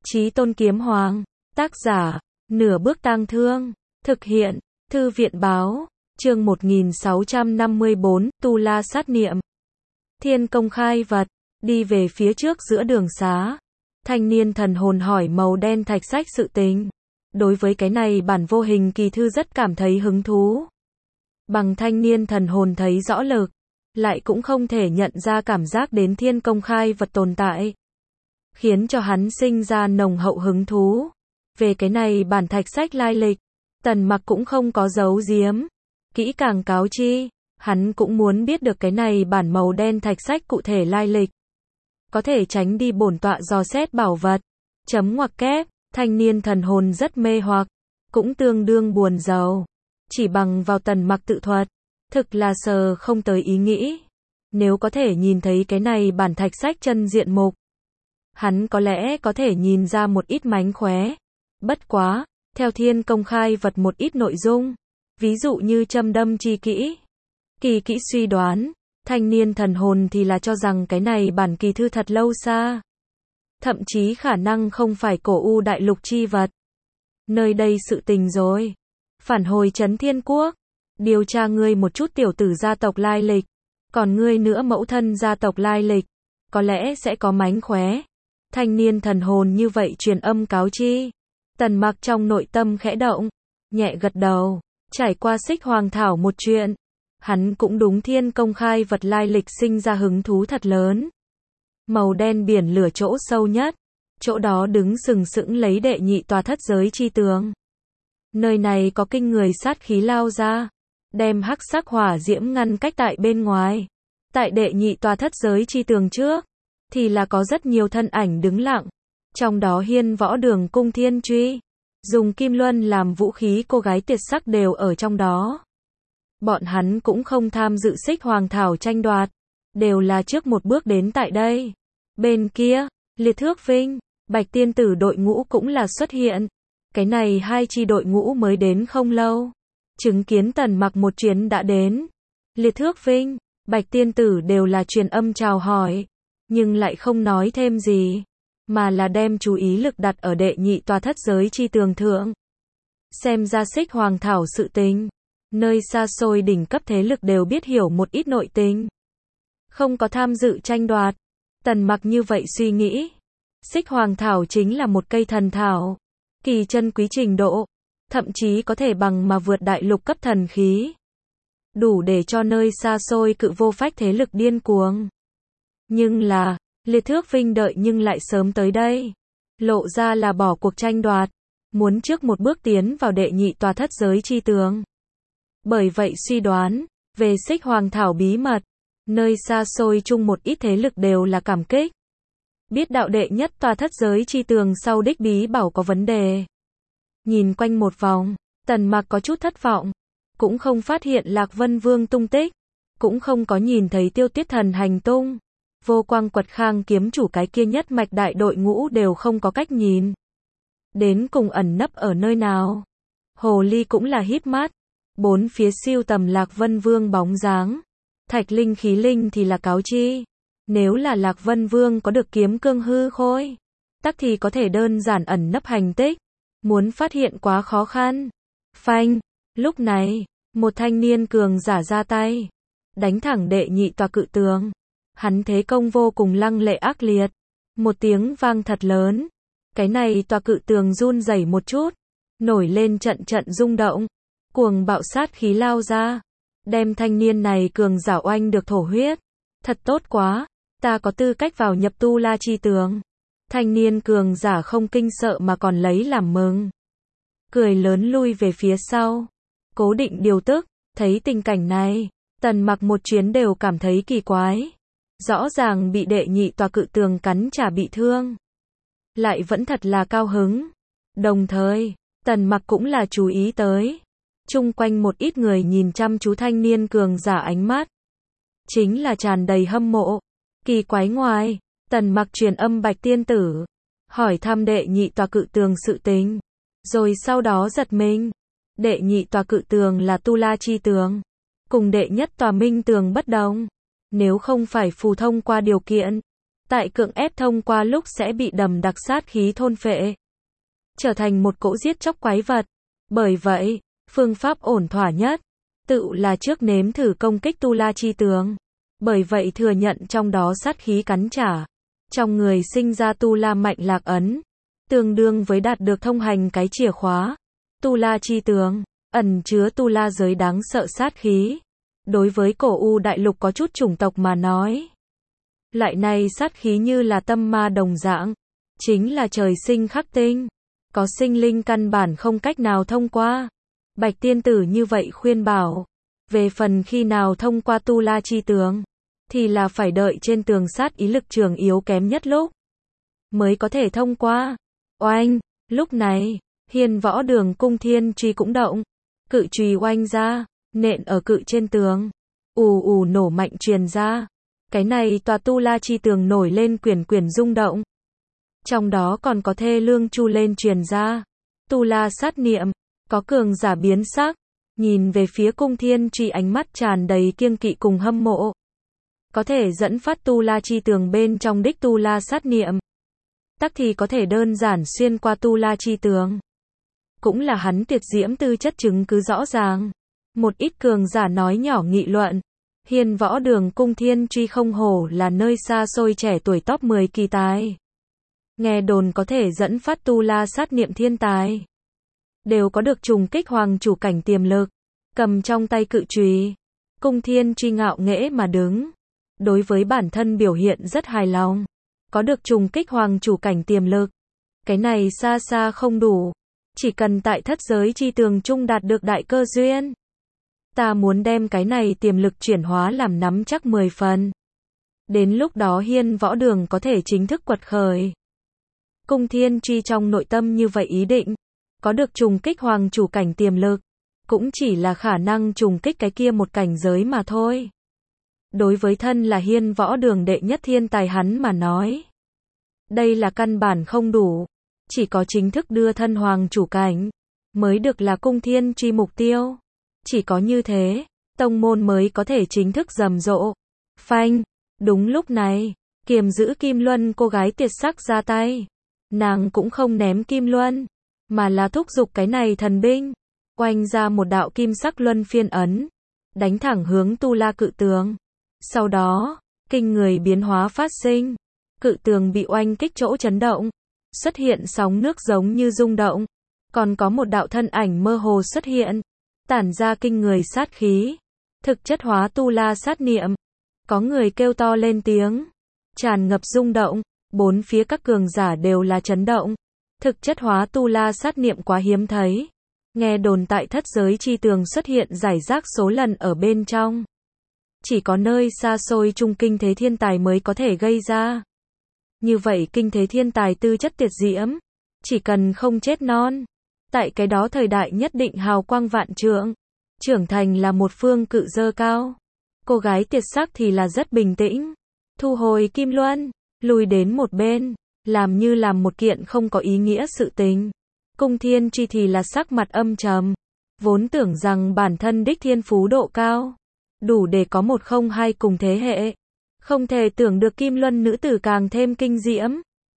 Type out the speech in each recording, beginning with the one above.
Chí Tôn Kiếm Hoàng. Tác giả, Nửa Bước Tang Thương. Thực hiện, Thư viện Báo. Chương 1654, Tu La Sát Niệm. Thiên Công khai vật. Đi về phía trước giữa đường xá. Thanh niên thần hồn hỏi màu đen thạch sách sự tình. Đối với cái này bản vô hình kỳ thư rất cảm thấy hứng thú. Bằng thanh niên thần hồn thấy rõ lực, lại cũng không thể nhận ra cảm giác đến thiên công khai vật tồn tại, khiến cho hắn sinh ra nồng hậu hứng thú. Về cái này bản thạch sách lai lịch, Tần Mặc cũng không có giấu giếm, kỹ càng cáo chi, hắn cũng muốn biết được cái này bản màu đen thạch sách cụ thể lai lịch, có thể tránh đi bổn tọa dò xét bảo vật. Chấm ngoặc kép, thanh niên thần hồn rất mê hoặc, cũng tương đương buồn rầu. Chỉ bằng vào Tần Mặc tự thuật, thực là sờ không tới ý nghĩ. Nếu có thể nhìn thấy cái này bản thạch sách chân diện mục, hắn có lẽ có thể nhìn ra một ít mánh khóe. Bất quá, theo thiên công khai vật một ít nội dung, ví dụ như châm đâm chi kỹ, kỳ kỹ suy đoán, thanh niên thần hồn thì là cho rằng cái này bản kỳ thư thật lâu xa. Thậm chí khả năng không phải cổ u đại lục chi vật. Nơi đây sự tình rồi. Phản hồi Trấn Thiên Quốc, điều tra ngươi một chút tiểu tử gia tộc lai lịch, còn ngươi nữa mẫu thân gia tộc lai lịch, có lẽ sẽ có mánh khóe. Thanh niên thần hồn như vậy truyền âm cáo chi. Tần Mặc trong nội tâm khẽ động, nhẹ gật đầu. Trải qua Xích Hoàng Thảo một chuyện, hắn cũng đúng thiên công khai vật lai lịch sinh ra hứng thú thật lớn. Màu đen biển lửa chỗ sâu nhất, chỗ đó đứng sừng sững lấy đệ nhị tòa thất giới chi tường. Nơi này có kinh người sát khí lao ra, đem hắc sắc hỏa diễm ngăn cách tại bên ngoài. Tại đệ nhị tòa thất giới chi tường trước, thì là có rất nhiều thân ảnh đứng lặng. Trong đó Hiên Võ Đường cung thiên truy, dùng kim luân làm vũ khí cô gái tuyệt sắc đều ở trong đó. Bọn hắn cũng không tham dự Xích Hoàng Thảo tranh đoạt, đều là trước một bước đến tại đây. Bên kia, Liệt Thước Vinh, Bạch Tiên Tử đội ngũ cũng là xuất hiện. Cái này hai chi đội ngũ mới đến không lâu, chứng kiến Tần Mặc một chuyến đã đến. Liệt Thước Vinh, Bạch Tiên Tử đều là truyền âm chào hỏi, nhưng lại không nói thêm gì, mà là đem chú ý lực đặt ở đệ nhị tòa thất giới chi tường thượng. Xem ra Xích Hoàng Thảo sự tình, nơi xa xôi đỉnh cấp thế lực đều biết hiểu một ít nội tình, không có tham dự tranh đoạt. Tần Mặc như vậy suy nghĩ, Xích Hoàng Thảo chính là một cây thần thảo, kỳ chân quý trình độ, thậm chí có thể bằng mà vượt đại lục cấp thần khí, đủ để cho nơi xa xôi cự vô phách thế lực điên cuồng. Nhưng là, Liệt Thước Vinh đợi nhưng lại sớm tới đây, lộ ra là bỏ cuộc tranh đoạt, muốn trước một bước tiến vào đệ nhị tòa thất giới chi tường. Bởi vậy suy đoán, về Xích Hoàng Thảo bí mật, nơi xa xôi chung một ít thế lực đều là cảm kích. Biết đạo đệ nhất tòa thất giới chi tường sau đích bí bảo có vấn đề. Nhìn quanh một vòng, Tần Mặc có chút thất vọng, cũng không phát hiện Lạc Vân Vương tung tích, cũng không có nhìn thấy Tiêu Tiết Thần hành tung. Vô Quang Quật Khang kiếm chủ cái kia nhất mạch đại đội ngũ đều không có cách nhìn. Đến cùng ẩn nấp ở nơi nào? Hồ Ly cũng là híp mắt, bốn phía siêu tầm Lạc Vân Vương bóng dáng. Thạch Linh Khí Linh thì là cáo chi. Nếu là Lạc Vân Vương có được kiếm cương hư khôi, tắc thì có thể đơn giản ẩn nấp hành tích, muốn phát hiện quá khó khăn. Phanh, lúc này, một thanh niên cường giả ra tay, đánh thẳng đệ nhị tòa cự tường. Hắn thế công vô cùng lăng lệ ác liệt, một tiếng vang thật lớn, cái này tòa cự tường run rẩy một chút, nổi lên trận trận rung động, cuồng bạo sát khí lao ra, đem thanh niên này cường giả oanh được thổ huyết. Thật tốt quá, ta có tư cách vào nhập tu la chi tường. Thanh niên cường giả không kinh sợ mà còn lấy làm mừng, cười lớn lui về phía sau, cố định điều tức. Thấy tình cảnh này, Tần Mặc một chuyến đều cảm thấy kỳ quái. Rõ ràng bị đệ nhị tòa cự tường cắn trả bị thương, lại vẫn thật là cao hứng. Đồng thời, Tần Mặc cũng là chú ý tới, chung quanh một ít người nhìn chăm chú thanh niên cường giả ánh mắt, chính là tràn đầy hâm mộ. Kỳ quái ngoài, Tần Mặc truyền âm Bạch Tiên Tử, hỏi thăm đệ nhị tòa cự tường sự tình, rồi sau đó giật mình. Đệ nhị tòa cự tường là tu la chi tường, cùng đệ nhất tòa minh tường bất đồng. Nếu không phải phù thông qua điều kiện, tại cưỡng ép thông qua lúc sẽ bị đầm đặc sát khí thôn phệ, trở thành một cỗ giết chóc quái vật. Bởi vậy, phương pháp ổn thỏa nhất, tự là trước nếm thử công kích Tu La Chi Tường. Bởi vậy thừa nhận trong đó sát khí cắn trả. Trong người sinh ra Tu La Mạnh Lạc Ấn, tương đương với đạt được thông hành cái chìa khóa. Tu La Chi Tường, ẩn chứa Tu La giới đáng sợ sát khí. Đối với cổ U đại lục có chút chủng tộc mà nói, loại này sát khí như là tâm ma đồng dạng, chính là trời sinh khắc tinh, có sinh linh căn bản không cách nào thông qua. Bạch tiên tử như vậy khuyên bảo, về phần khi nào thông qua Tu La Chi Tường, thì là phải đợi trên tường sát ý lực trường yếu kém nhất lúc, mới có thể thông qua. Oanh, lúc này, Hiên Võ Đường cung thiên truy cũng động, cự chùy oanh ra, nện ở cự trên tường, ù ù nổ mạnh truyền ra. Cái này tòa Tu La Chi Tường nổi lên quyển quyển rung động. Trong đó còn có thê lương chu lên truyền ra. Tu La sát niệm, có cường giả biến sắc, nhìn về phía cung thiên truy ánh mắt tràn đầy kiêng kỵ cùng hâm mộ. Có thể dẫn phát Tu La Chi Tường bên trong đích Tu La sát niệm, tắc thì có thể đơn giản xuyên qua Tu La Chi Tường. Cũng là hắn tuyệt diễm tư chất chứng cứ rõ ràng. Một ít cường giả nói nhỏ nghị luận, Hiên Võ Đường cung thiên truy không hổ là nơi xa xôi trẻ tuổi top 10 kỳ tài. Nghe đồn có thể dẫn phát Tu La sát niệm thiên tài, đều có được trùng kích hoàng chủ cảnh tiềm lực. Cầm trong tay cự chùy, cung thiên truy ngạo nghễ mà đứng. Đối với bản thân biểu hiện rất hài lòng. Có được trùng kích hoàng chủ cảnh tiềm lực, cái này xa xa không đủ. Chỉ cần tại thất giới chi tường trung đạt được đại cơ duyên, ta muốn đem cái này tiềm lực chuyển hóa làm nắm chắc 10 phần. Đến lúc đó Hiên Võ Đường có thể chính thức quật khởi. Cung thiên truy trong nội tâm như vậy ý định, có được trùng kích hoàng chủ cảnh tiềm lực, cũng chỉ là khả năng trùng kích cái kia một cảnh giới mà thôi. Đối với thân là Hiên Võ Đường đệ nhất thiên tài hắn mà nói, đây là căn bản không đủ. Chỉ có chính thức đưa thân hoàng chủ cảnh, mới được là cung thiên truy mục tiêu. Chỉ có như thế, tông môn mới có thể chính thức rầm rộ. Phanh, đúng lúc này, kiềm giữ kim luân cô gái tuyệt sắc ra tay. Nàng cũng không ném kim luân, mà là thúc giục cái này thần binh, oanh ra một đạo kim sắc luân phiên ấn, đánh thẳng hướng Tu La cự tường. Sau đó, kinh người biến hóa phát sinh, cự tường bị oanh kích chỗ chấn động, xuất hiện sóng nước giống như rung động, còn có một đạo thân ảnh mơ hồ xuất hiện, tản ra kinh người sát khí, thực chất hóa Tu La sát niệm. Có người kêu to lên tiếng, tràn ngập rung động, bốn phía các cường giả đều là chấn động. Thực chất hóa Tu La sát niệm quá hiếm thấy, nghe đồn tại thất giới chi tường xuất hiện rải rác số lần ở bên trong. Chỉ có nơi xa xôi trung kinh thế thiên tài mới có thể gây ra. Như vậy kinh thế thiên tài tư chất tuyệt diễm, chỉ cần không chết non, tại cái đó thời đại nhất định hào quang vạn trượng, trưởng thành là một phương cự dơ cao. Cô gái tuyệt sắc thì là rất bình tĩnh, thu hồi kim luân, lùi đến một bên, làm như làm một kiện không có ý nghĩa sự tình. Cung thiên truy thì là sắc mặt âm trầm, vốn tưởng rằng bản thân đích thiên phú độ cao, đủ để có một không hai cùng thế hệ. Không thể tưởng được kim luân nữ tử càng thêm kinh diễm.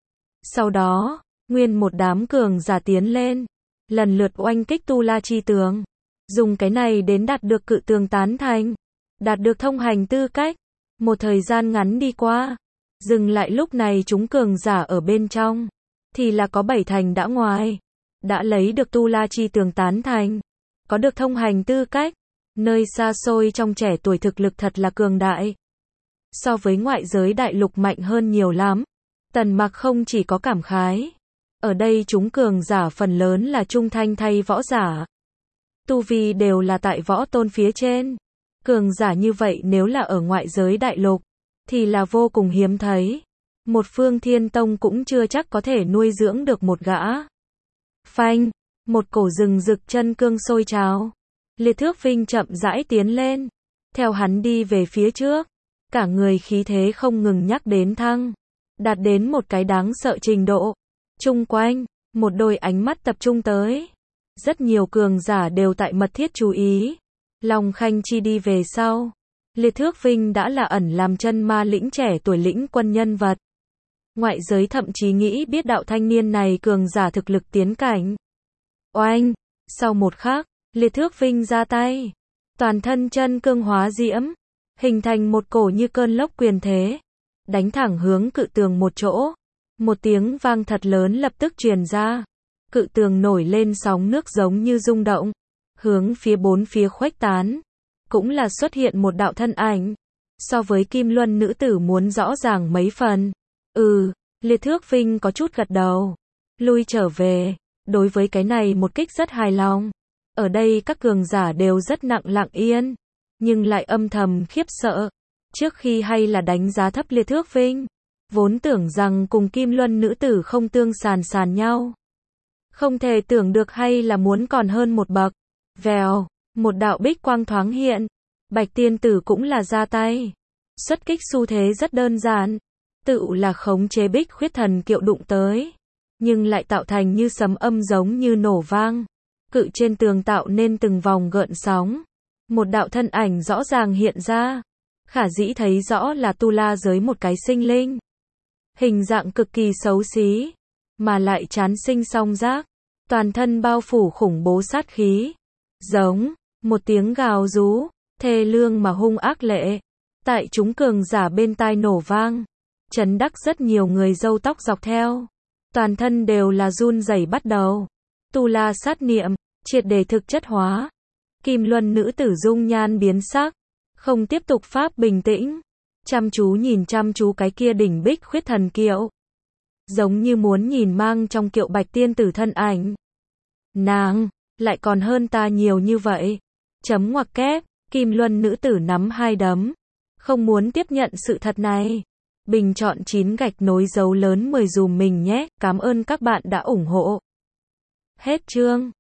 Sau đó, nguyên một đám cường giả tiến lên, lần lượt oanh kích Tu La Chi Tường, dùng cái này đến đạt được cự tường tán thành, đạt được thông hành tư cách. Một thời gian ngắn đi qua, dừng lại lúc này chúng cường giả ở bên trong, thì là có 7 thành đã ngoài, đã lấy được Tu La Chi Tường tán thành, có được thông hành tư cách. Nơi xa xôi trong trẻ tuổi thực lực thật là cường đại. So với ngoại giới đại lục mạnh hơn nhiều lắm. Tần Mặc không chỉ có cảm khái. Ở đây chúng cường giả phần lớn là trung thanh thay võ giả. Tu vi đều là tại võ tôn phía trên. Cường giả như vậy nếu là ở ngoại giới đại lục, thì là vô cùng hiếm thấy. Một phương thiên tông cũng chưa chắc có thể nuôi dưỡng được một gã. Phanh, một cổ rừng rực chân cương sôi trào. Liệt Thước Vinh chậm rãi tiến lên. Theo hắn đi về phía trước, cả người khí thế không ngừng nhắc đến thăng, đạt đến một cái đáng sợ trình độ. Chung quanh, một đôi ánh mắt tập trung tới. Rất nhiều cường giả đều tại mật thiết chú ý. Long Khanh Chi đi về sau, Liệt Thước Vinh đã là ẩn làm chân ma lĩnh trẻ tuổi lĩnh quân nhân vật. Ngoại giới thậm chí nghĩ biết đạo thanh niên này cường giả thực lực tiến cảnh. Oanh! Sau một khắc, Liệt Thước Vinh ra tay. Toàn thân chân cương hóa diễm, hình thành một cổ như cơn lốc quyền thế. Đánh thẳng hướng cự tường một chỗ. Một tiếng vang thật lớn lập tức truyền ra. Cự tường nổi lên sóng nước giống như rung động. Hướng phía bốn phía khuếch tán. Cũng là xuất hiện một đạo thân ảnh. So với Kim Luân nữ tử muốn rõ ràng mấy phần. Liệt Thước Vinh có chút gật đầu. Lui trở về. Đối với cái này một kích rất hài lòng. Ở đây các cường giả đều rất lặng yên. Nhưng lại âm thầm khiếp sợ. Trước khi hay là đánh giá thấp Liệt Thước Vinh. Vốn tưởng rằng cùng Kim Luân nữ tử không tương sàn nhau. Không thể tưởng được hay là muốn còn hơn một bậc. Vèo, một đạo bích quang thoáng hiện. Bạch tiên tử cũng là ra tay. Xuất kích xu thế rất đơn giản. Tự là khống chế bích khuyết thần kiệu đụng tới. Nhưng lại tạo thành như sấm âm giống như nổ vang. Cự trên tường tạo nên từng vòng gợn sóng. Một đạo thân ảnh rõ ràng hiện ra. Khả dĩ thấy rõ là tu la giới một cái sinh linh. Hình dạng cực kỳ xấu xí. Mà lại chán sinh song giác. Toàn thân bao phủ khủng bố sát khí. Giống, một tiếng gào rú, thê lương mà hung ác lệ. Tại chúng cường giả bên tai nổ vang. Chấn đắc rất nhiều người râu tóc dọc theo. Toàn thân đều là run rẩy bắt đầu. Tu la sát niệm, triệt để thực chất hóa. Kim Luân nữ tử dung nhan biến sắc. Không tiếp tục pháp bình tĩnh. Chăm chú nhìn chăm chú cái kia đỉnh bích khuyết thần kiệu. Giống như muốn nhìn mang trong kiệu bạch tiên tử thân ảnh. Nàng, lại còn hơn ta nhiều như vậy. Chấm ngoặc kép, Kim Luân nữ tử nắm hai đấm. Không muốn tiếp nhận sự thật này. Bình chọn 9 gạch nối dấu lớn 10 dùm mình nhé. Cảm ơn các bạn đã ủng hộ. Hết chương.